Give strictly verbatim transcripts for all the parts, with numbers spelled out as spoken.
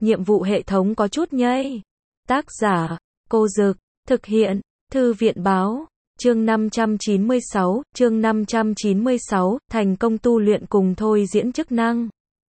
nhiệm vụ hệ thống có chút nhây. Tác giả, Cô Dực, thực hiện, Thư viện Báo, chương năm trăm chín mươi sáu, chương năm trăm chín mươi sáu, thành công tu luyện cùng thôi diễn chức năng.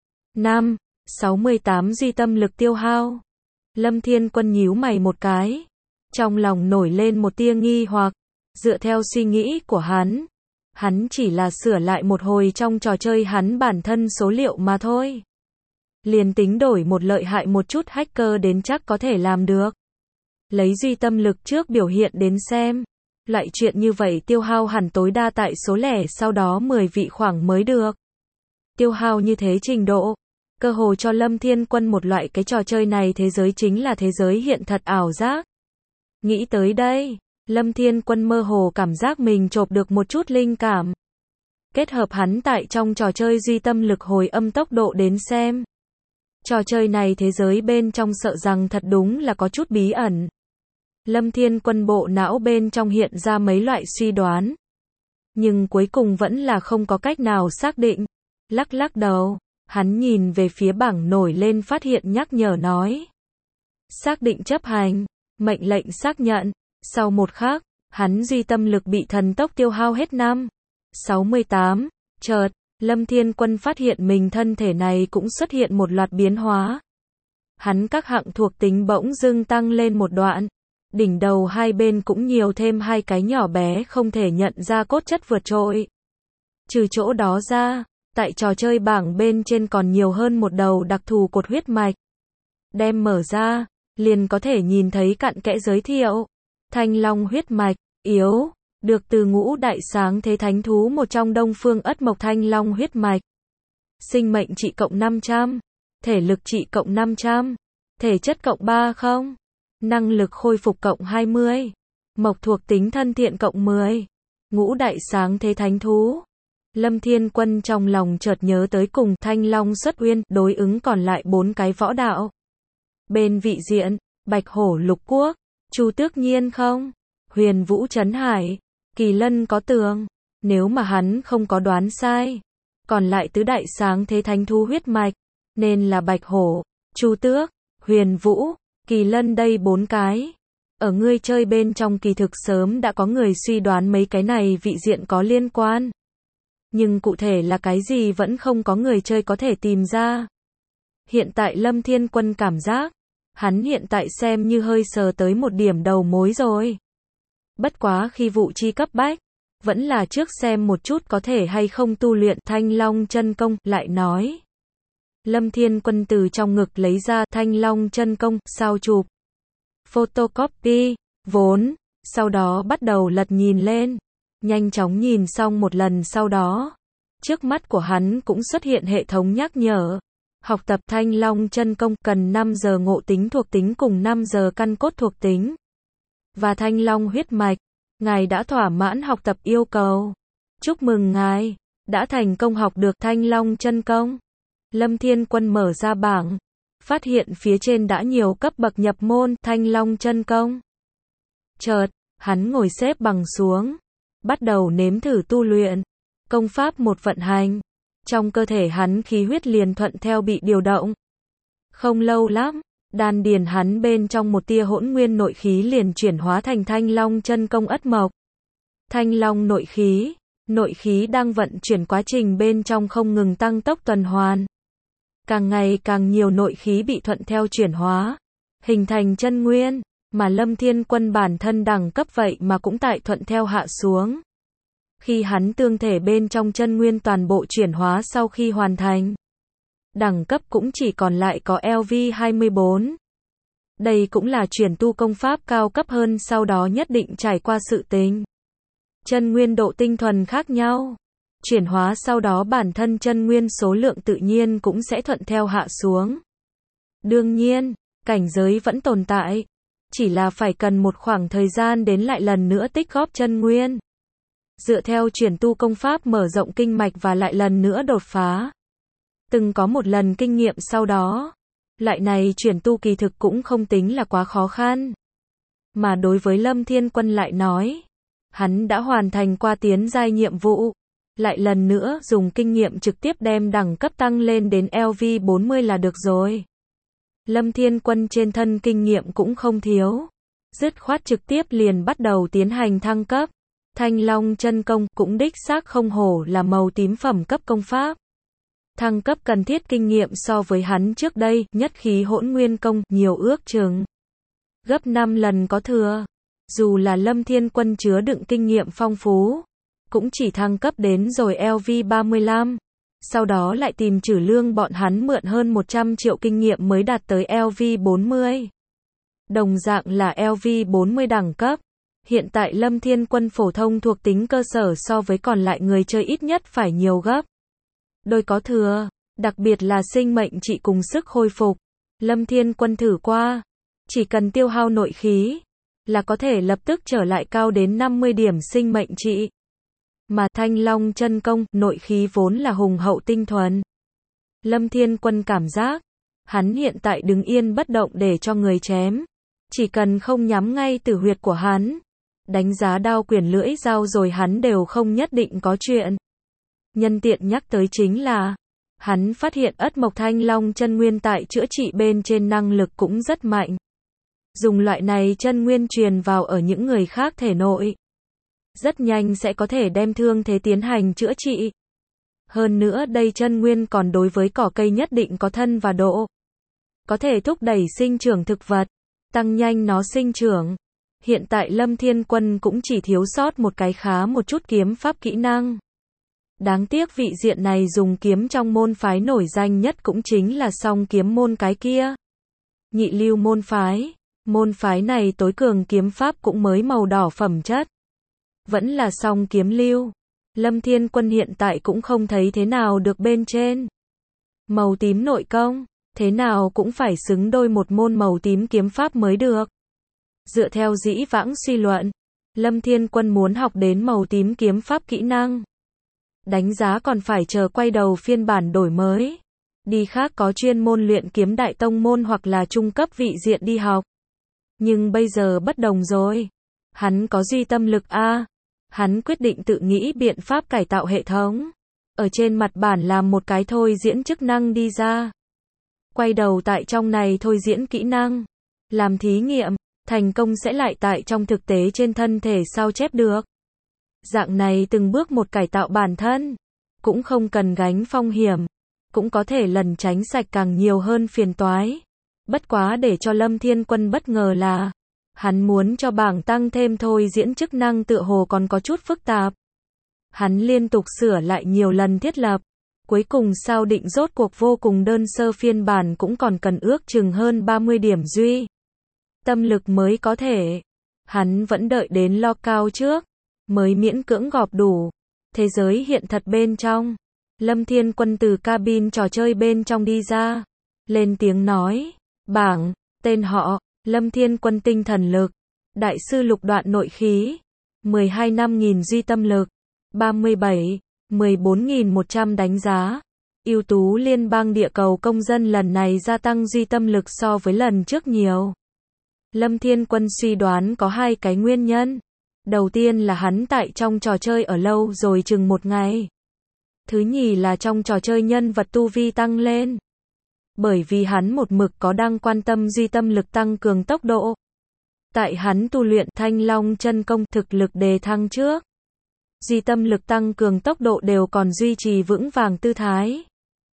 năm. sáu mươi tám duy tâm lực tiêu hao. Lâm Thiên Quân nhíu mày một cái. Trong lòng nổi lên một tia nghi hoặc, dựa theo suy nghĩ của hắn. Hắn chỉ là sửa lại một hồi trong trò chơi hắn bản thân số liệu mà thôi. Liền tính đổi một lợi hại một chút hacker đến chắc có thể làm được. Lấy duy tâm lực trước biểu hiện đến xem. Loại chuyện như vậy tiêu hao hẳn tối đa tại số lẻ sau đó mười vị khoảng mới được. Tiêu hao như thế trình độ. Cơ hồ cho Lâm Thiên Quân một loại cái trò chơi này thế giới chính là thế giới hiện thật ảo giác. Nghĩ tới đây, Lâm Thiên Quân mơ hồ cảm giác mình chộp được một chút linh cảm. Kết hợp hắn tại trong trò chơi duy tâm lực hồi âm tốc độ đến xem. Trò chơi này thế giới bên trong sợ rằng thật đúng là có chút bí ẩn. Lâm Thiên Quân bộ não bên trong hiện ra mấy loại suy đoán. Nhưng cuối cùng vẫn là không có cách nào xác định. Lắc lắc đầu, hắn nhìn về phía bảng nổi lên phát hiện nhắc nhở nói. Xác định chấp hành, mệnh lệnh xác nhận. Sau một khắc, hắn duy tâm lực bị thần tốc tiêu hao hết năm. sáu mươi tám, chợt, Lâm Thiên Quân phát hiện mình thân thể này cũng xuất hiện một loạt biến hóa. Hắn các hạng thuộc tính bỗng dưng tăng lên một đoạn. Đỉnh đầu hai bên cũng nhiều thêm hai cái nhỏ bé không thể nhận ra cốt chất vượt trội. Trừ chỗ đó ra, tại trò chơi bảng bên trên còn nhiều hơn một đầu đặc thù cột huyết mạch. Đem mở ra, liền có thể nhìn thấy cặn kẽ giới thiệu. Thanh long huyết mạch, yếu, được từ ngũ đại sáng thế thánh thú một trong Đông Phương Ất Mộc thanh long huyết mạch. Sinh mệnh trị cộng năm trăm, thể lực trị cộng năm trăm, thể chất cộng ba mươi, năng lực khôi phục cộng hai mươi, mộc thuộc tính thân thiện cộng mười. Ngũ đại sáng thế thánh thú. Lâm Thiên Quân trong lòng chợt nhớ tới cùng Thanh Long xuất uyên đối ứng còn lại bốn cái võ đạo. Bên vị diện, Bạch Hổ Lục Quốc, Chu Tước Nhiên không, Huyền Vũ Trấn Hải, Kỳ Lân có tường. Nếu mà hắn không có đoán sai, còn lại tứ đại sáng thế thánh thú huyết mạch, nên là Bạch Hổ, Chu Tước, Huyền Vũ, Kỳ Lân đây bốn cái. Ở ngươi chơi bên trong kỳ thực sớm đã có người suy đoán mấy cái này vị diện có liên quan. Nhưng cụ thể là cái gì vẫn không có người chơi có thể tìm ra. Hiện tại Lâm Thiên Quân cảm giác, hắn hiện tại xem như hơi sờ tới một điểm đầu mối rồi. Bất quá khi vụ chi cấp bách, vẫn là trước xem một chút có thể hay không tu luyện Thanh Long chân công, lại nói. Lâm Thiên Quân từ trong ngực lấy ra Thanh Long chân công, sao chụp, photocopy, vốn, sau đó bắt đầu lật nhìn lên. Nhanh chóng nhìn xong một lần sau đó, trước mắt của hắn cũng xuất hiện hệ thống nhắc nhở. Học tập Thanh Long chân công cần năm giờ ngộ tính thuộc tính cùng năm giờ căn cốt thuộc tính. Và Thanh Long huyết mạch, ngài đã thỏa mãn học tập yêu cầu. Chúc mừng ngài, đã thành công học được Thanh Long chân công. Lâm Thiên Quân mở ra bảng, phát hiện phía trên đã nhiều cấp bậc nhập môn Thanh Long chân công. Chợt, hắn ngồi xếp bằng xuống. Bắt đầu nếm thử tu luyện. Công pháp một vận hành. Trong cơ thể hắn khí huyết liền thuận theo bị điều động. Không lâu lắm, đan điền hắn bên trong một tia hỗn nguyên nội khí liền chuyển hóa thành Thanh Long chân công ất mộc. Thanh Long nội khí, nội khí đang vận chuyển quá trình bên trong không ngừng tăng tốc tuần hoàn. Càng ngày càng nhiều nội khí bị thuận theo chuyển hóa, hình thành chân nguyên. Mà Lâm Thiên Quân bản thân đẳng cấp vậy mà cũng tại thuận theo hạ xuống. Khi hắn tương thể bên trong chân nguyên toàn bộ chuyển hóa sau khi hoàn thành, đẳng cấp cũng chỉ còn lại có L V hai mươi bốn. Đây cũng là chuyển tu công pháp cao cấp hơn sau đó nhất định trải qua sự tình. Chân nguyên độ tinh thuần khác nhau. Chuyển hóa sau đó bản thân chân nguyên số lượng tự nhiên cũng sẽ thuận theo hạ xuống. Đương nhiên, cảnh giới vẫn tồn tại. Chỉ là phải cần một khoảng thời gian đến lại lần nữa tích góp chân nguyên. Dựa theo chuyển tu công pháp mở rộng kinh mạch và lại lần nữa đột phá. Từng có một lần kinh nghiệm sau đó. Loại này chuyển tu kỳ thực cũng không tính là quá khó khăn. Mà đối với Lâm Thiên Quân lại nói. Hắn đã hoàn thành qua tiến giai nhiệm vụ. Lại lần nữa dùng kinh nghiệm trực tiếp đem đẳng cấp tăng lên đến L V bốn mươi là được rồi. Lâm Thiên Quân trên thân kinh nghiệm cũng không thiếu. Dứt khoát trực tiếp liền bắt đầu tiến hành thăng cấp. Thanh Long chân công cũng đích xác không hổ là màu tím phẩm cấp công pháp. Thăng cấp cần thiết kinh nghiệm so với hắn trước đây, nhất khí hỗn nguyên công, nhiều ước chừng gấp năm lần có thừa. Dù là Lâm Thiên Quân chứa đựng kinh nghiệm phong phú, cũng chỉ thăng cấp đến rồi L V ba mươi lăm. Sau đó lại tìm Trử Lương bọn hắn mượn hơn một trăm triệu kinh nghiệm mới đạt tới L V bốn mươi. Đồng dạng là L V bốn mươi đẳng cấp. Hiện tại Lâm Thiên Quân phổ thông thuộc tính cơ sở so với còn lại người chơi ít nhất phải nhiều gấp đôi có thừa, đặc biệt là sinh mệnh trị cùng sức hồi phục. Lâm Thiên Quân thử qua, chỉ cần tiêu hao nội khí là có thể lập tức trở lại cao đến năm mươi điểm sinh mệnh trị. Mà Thanh Long chân công, nội khí vốn là hùng hậu tinh thuần. Lâm Thiên Quân cảm giác, hắn hiện tại đứng yên bất động để cho người chém. Chỉ cần không nhắm ngay tử huyệt của hắn, đánh giá đao quyền lưỡi dao rồi hắn đều không nhất định có chuyện. Nhân tiện nhắc tới chính là, hắn phát hiện ất mộc Thanh Long chân nguyên tại chữa trị bên trên năng lực cũng rất mạnh. Dùng loại này chân nguyên truyền vào ở những người khác thể nội, rất nhanh sẽ có thể đem thương thế tiến hành chữa trị. Hơn nữa đây chân nguyên còn đối với cỏ cây nhất định có thân và độ. Có thể thúc đẩy sinh trưởng thực vật, tăng nhanh nó sinh trưởng. Hiện tại Lâm Thiên Quân cũng chỉ thiếu sót một cái khá một chút kiếm pháp kỹ năng. Đáng tiếc vị diện này dùng kiếm trong môn phái nổi danh nhất cũng chính là song kiếm môn cái kia. Nhị lưu môn phái. Môn phái này tối cường kiếm pháp cũng mới màu đỏ phẩm chất. Vẫn là song kiếm lưu. Lâm Thiên Quân hiện tại cũng không thấy thế nào được bên trên. Màu tím nội công, thế nào cũng phải xứng đôi một môn màu tím kiếm pháp mới được. Dựa theo dĩ vãng suy luận, Lâm Thiên Quân muốn học đến màu tím kiếm pháp kỹ năng. Đánh giá còn phải chờ quay đầu phiên bản đổi mới. Đi khác có chuyên môn luyện kiếm đại tông môn hoặc là trung cấp vị diện đi học. Nhưng bây giờ bất đồng rồi. Hắn có duy tâm lực A. Hắn quyết định tự nghĩ biện pháp cải tạo hệ thống. Ở trên mặt bản làm một cái thôi diễn chức năng đi ra. Quay đầu tại trong này thôi diễn kỹ năng. Làm thí nghiệm, thành công sẽ lại tại trong thực tế trên thân thể sao chép được. Dạng này từng bước một cải tạo bản thân. Cũng không cần gánh phong hiểm. Cũng có thể lần tránh sạch càng nhiều hơn phiền toái. Bất quá để cho Lâm Thiên Quân bất ngờ là, hắn muốn cho bảng tăng thêm thôi diễn chức năng tựa hồ còn có chút phức tạp. Hắn liên tục sửa lại nhiều lần thiết lập. Cuối cùng sao định rốt cuộc vô cùng đơn sơ phiên bản cũng còn cần ước chừng hơn ba mươi điểm duy tâm lực mới có thể. Hắn vẫn đợi đến lo cao trước, mới miễn cưỡng gọp đủ. Thế giới hiện thật bên trong. Lâm Thiên Quân từ cabin trò chơi bên trong đi ra. Lên tiếng nói. Bảng, tên họ, Lâm Thiên Quân tinh thần lực. Đại sư lục đoạn nội khí. mười hai năm nghìn duy tâm lực. ba mươi bảy, mười bốn nghìn một trăm đánh giá. Ưu tú liên bang địa cầu công dân lần này gia tăng duy tâm lực so với lần trước nhiều. Lâm Thiên Quân suy đoán có hai cái nguyên nhân. Đầu tiên là hắn tại trong trò chơi ở lâu rồi chừng một ngày. Thứ nhì là trong trò chơi nhân vật tu vi tăng lên. Bởi vì hắn một mực có đang quan tâm duy tâm lực tăng cường tốc độ. Tại hắn tu luyện Thanh Long chân công thực lực đề thăng trước. Duy tâm lực tăng cường tốc độ đều còn duy trì vững vàng tư thái.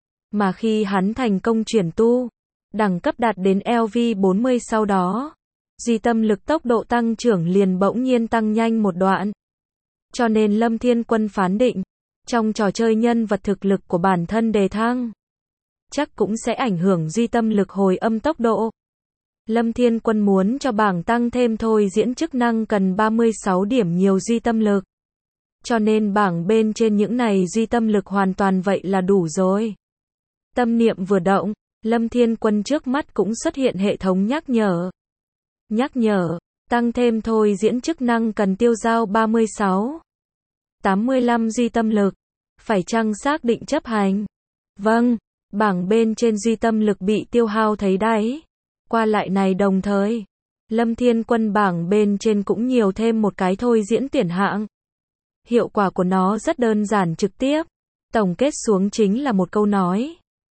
Mà khi hắn thành công chuyển tu, đẳng cấp đạt đến L V bốn mươi sau đó, duy tâm lực tốc độ tăng trưởng liền bỗng nhiên tăng nhanh một đoạn. Cho nên Lâm Thiên Quân phán định, trong trò chơi nhân vật thực lực của bản thân đề thăng, chắc cũng sẽ ảnh hưởng duy tâm lực hồi âm tốc độ. Lâm Thiên Quân muốn cho bảng tăng thêm thôi diễn chức năng cần ba mươi sáu điểm nhiều duy tâm lực. Cho nên bảng bên trên những này duy tâm lực hoàn toàn vậy là đủ rồi. Tâm niệm vừa động, Lâm Thiên Quân trước mắt cũng xuất hiện hệ thống nhắc nhở. Nhắc nhở, tăng thêm thôi diễn chức năng cần tiêu hao ba mươi sáu, tám mươi lăm duy tâm lực. Phải chăng xác định chấp hành? Vâng, bảng bên trên duy tâm lực bị tiêu hao thấy đáy. Qua lại này đồng thời, Lâm Thiên Quân bảng bên trên cũng nhiều thêm một cái thôi diễn tuyển hạng. Hiệu quả của nó rất đơn giản trực tiếp. Tổng kết xuống chính là một câu nói.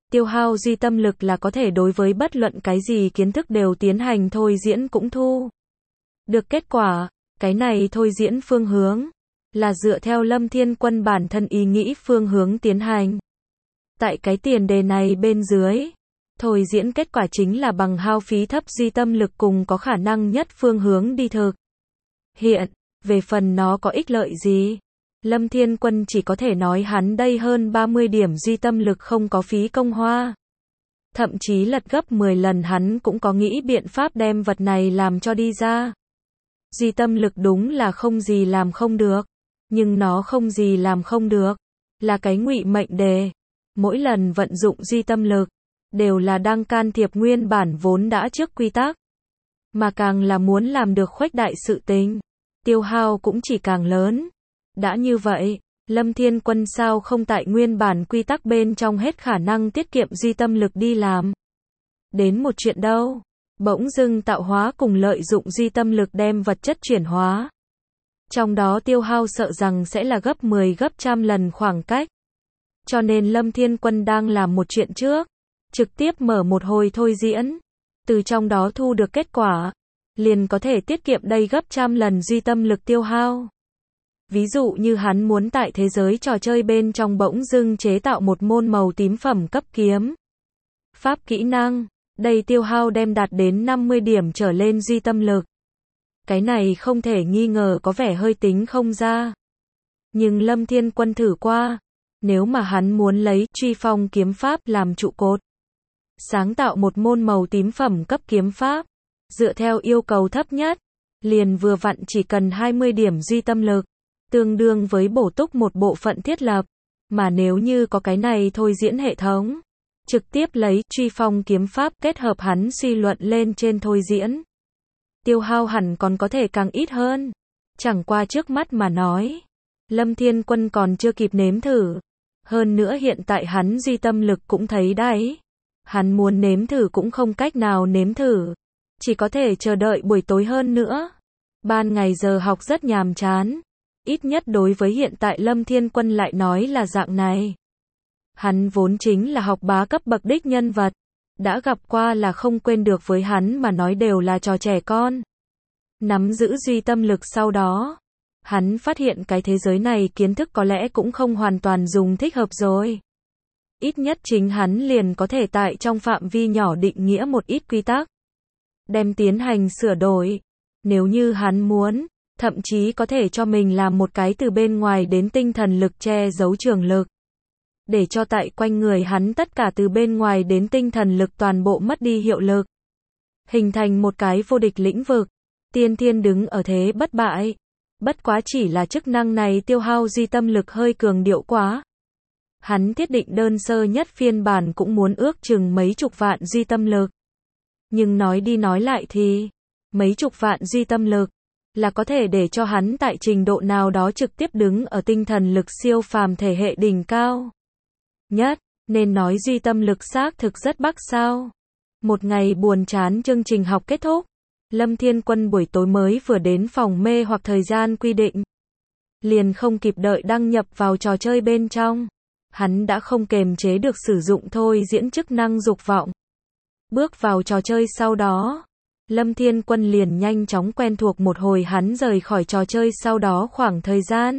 Tiêu hao duy tâm lực là có thể đối với bất luận cái gì kiến thức đều tiến hành thôi diễn cũng thu được kết quả. Cái này thôi diễn phương hướng là dựa theo Lâm Thiên Quân bản thân ý nghĩ phương hướng tiến hành. Tại cái tiền đề này bên dưới, thôi diễn kết quả chính là bằng hao phí thấp duy tâm lực cùng có khả năng nhất phương hướng đi thực. Hiện, về phần nó có ích lợi gì? Lâm Thiên Quân chỉ có thể nói hắn đây hơn ba mươi điểm duy tâm lực không có phí công hoa. Thậm chí lật gấp mười lần hắn cũng có nghĩ biện pháp đem vật này làm cho đi ra. Duy tâm lực đúng là không gì làm không được. Nhưng nó không gì làm không được. Là cái ngụy mệnh đề. Mỗi lần vận dụng duy tâm lực, đều là đang can thiệp nguyên bản vốn đã trước quy tắc. Mà càng là muốn làm được khuếch đại sự tình, tiêu hao cũng chỉ càng lớn. Đã như vậy, Lâm Thiên Quân sao không tại nguyên bản quy tắc bên trong hết khả năng tiết kiệm duy tâm lực đi làm. Đến một chuyện đâu, bỗng dưng tạo hóa cùng lợi dụng duy tâm lực đem vật chất chuyển hóa. Trong đó tiêu hao sợ rằng sẽ là gấp mười gấp trăm lần khoảng cách. Cho nên Lâm Thiên Quân đang làm một chuyện trước, trực tiếp mở một hồi thôi diễn, từ trong đó thu được kết quả, liền có thể tiết kiệm đây gấp trăm lần duy tâm lực tiêu hao. Ví dụ như hắn muốn tại thế giới trò chơi bên trong bỗng dưng chế tạo một môn màu tím phẩm cấp kiếm. Pháp kỹ năng, đây tiêu hao đem đạt đến năm mươi điểm trở lên duy tâm lực. Cái này không thể nghi ngờ có vẻ hơi tính không ra. Nhưng Lâm Thiên Quân thử qua, nếu mà hắn muốn lấy truy phong kiếm pháp làm trụ cột, sáng tạo một môn màu tím phẩm cấp kiếm pháp, dựa theo yêu cầu thấp nhất, liền vừa vặn chỉ cần hai mươi điểm duy tâm lực, tương đương với bổ túc một bộ phận thiết lập. Mà nếu như có cái này thôi diễn hệ thống, trực tiếp lấy truy phong kiếm pháp kết hợp hắn suy luận lên trên thôi diễn, tiêu hao hẳn còn có thể càng ít hơn. Chẳng qua trước mắt mà nói, Lâm Thiên Quân còn chưa kịp nếm thử. Hơn nữa hiện tại hắn duy tâm lực cũng thấy đấy. Hắn muốn nếm thử cũng không cách nào nếm thử. Chỉ có thể chờ đợi buổi tối hơn nữa. Ban ngày giờ học rất nhàm chán. Ít nhất đối với hiện tại Lâm Thiên Quân lại nói là dạng này. Hắn vốn chính là học bá cấp bậc đích nhân vật. Đã gặp qua là không quên được, với hắn mà nói đều là trò trẻ con. Nắm giữ duy tâm lực sau đó, hắn phát hiện cái thế giới này kiến thức có lẽ cũng không hoàn toàn dùng thích hợp rồi. Ít nhất chính hắn liền có thể tại trong phạm vi nhỏ định nghĩa một ít quy tắc, đem tiến hành sửa đổi. Nếu như hắn muốn, thậm chí có thể cho mình làm một cái từ bên ngoài đến tinh thần lực che giấu trường lực. Để cho tại quanh người hắn tất cả từ bên ngoài đến tinh thần lực toàn bộ mất đi hiệu lực. Hình thành một cái vô địch lĩnh vực. Tiên thiên đứng ở thế bất bại. Bất quá chỉ là chức năng này tiêu hao duy tâm lực hơi cường điệu quá. Hắn thiết định đơn sơ nhất phiên bản cũng muốn ước chừng mấy chục vạn duy tâm lực. Nhưng nói đi nói lại thì, mấy chục vạn duy tâm lực là có thể để cho hắn tại trình độ nào đó trực tiếp đứng ở tinh thần lực siêu phàm thể hệ đỉnh cao nhất, nên nói duy tâm lực xác thực rất bắc sao. Một ngày buồn chán chương trình học kết thúc, Lâm Thiên Quân buổi tối mới vừa đến phòng mê hoặc thời gian quy định, liền không kịp đợi đăng nhập vào trò chơi bên trong. Hắn đã không kềm chế được sử dụng thôi diễn chức năng dục vọng. Bước vào trò chơi sau đó, Lâm Thiên Quân liền nhanh chóng quen thuộc một hồi hắn rời khỏi trò chơi sau đó khoảng thời gian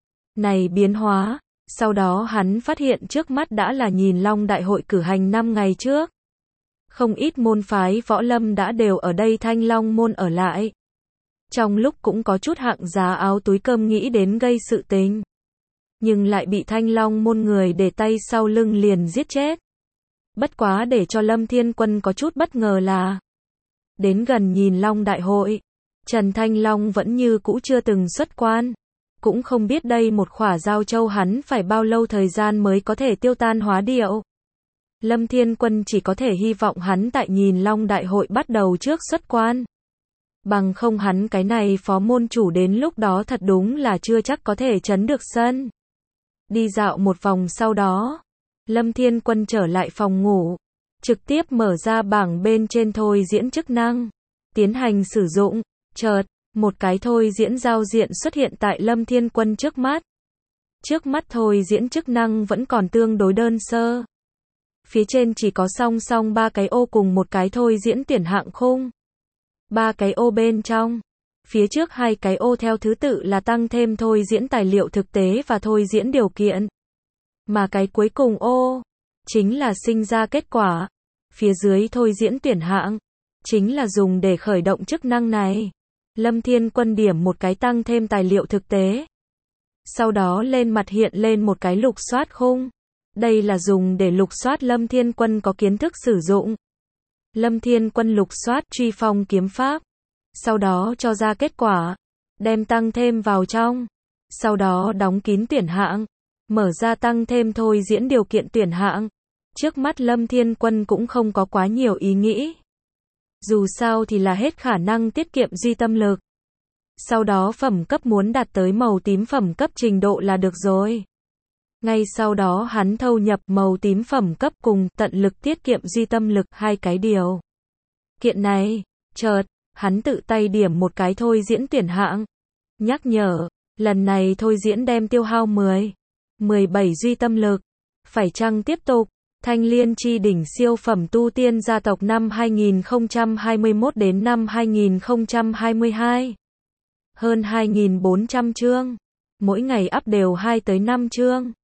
này biến hóa. Sau đó hắn phát hiện trước mắt đã là Nhìn Long Đại hội cử hành năm ngày trước. Không ít môn phái võ lâm đã đều ở đây Thanh Long môn ở lại. Trong lúc cũng có chút hạng giá áo túi cơm nghĩ đến gây sự tình, nhưng lại bị Thanh Long môn người để tay sau lưng liền giết chết. Bất quá để cho Lâm Thiên Quân có chút bất ngờ là, đến gần Nhìn Long Đại hội, Trần Thanh Long vẫn như cũ chưa từng xuất quan. Cũng không biết đây một khỏa giao châu hắn phải bao lâu thời gian mới có thể tiêu tan hóa điệu. Lâm Thiên Quân chỉ có thể hy vọng hắn tại Nhìn Long Đại hội bắt đầu trước xuất quan. Bằng không hắn cái này phó môn chủ đến lúc đó thật đúng là chưa chắc có thể trấn được sân. Đi dạo một vòng sau đó, Lâm Thiên Quân trở lại phòng ngủ, trực tiếp mở ra bảng bên trên thôi diễn chức năng, tiến hành sử dụng. Chợt, một cái thôi diễn giao diện xuất hiện tại Lâm Thiên Quân trước mắt. Trước mắt thôi diễn chức năng vẫn còn tương đối đơn sơ. Phía trên chỉ có song song ba cái ô cùng một cái thôi diễn tuyển hạng khung. Ba cái ô bên trong. Phía trước hai cái ô theo thứ tự là tăng thêm thôi diễn tài liệu thực tế và thôi diễn điều kiện. Mà cái cuối cùng ô, chính là sinh ra kết quả. Phía dưới thôi diễn tuyển hạng, chính là dùng để khởi động chức năng này. Lâm Thiên Quân điểm một cái tăng thêm tài liệu thực tế. Sau đó lên mặt hiện lên một cái lục soát khung. Đây là dùng để lục soát Lâm Thiên Quân có kiến thức sử dụng. Lâm Thiên Quân lục soát truy phong kiếm pháp. Sau đó cho ra kết quả. Đem tăng thêm vào trong. Sau đó đóng kín tuyển hạng. Mở ra tăng thêm thôi diễn điều kiện tuyển hạng. Trước mắt Lâm Thiên Quân cũng không có quá nhiều ý nghĩ. Dù sao thì là hết khả năng tiết kiệm duy tâm lực. Sau đó phẩm cấp muốn đạt tới màu tím phẩm cấp trình độ là được rồi. Ngay sau đó hắn thâu nhập màu tím phẩm cấp cùng tận lực tiết kiệm duy tâm lực hai cái điều kiện này. Chợt, hắn tự tay điểm một cái thôi diễn tuyển hạng. Nhắc nhở, lần này thôi diễn đem tiêu hao mười, mười bảy duy tâm lực. Phải chăng tiếp tục? Thanh Liên chi đỉnh siêu phẩm tu tiên gia tộc năm hai nghìn không trăm hai mươi mốt đến năm hai nghìn không trăm hai mươi hai. Hơn hai nghìn bốn trăm chương. Mỗi ngày up đều hai tới năm chương.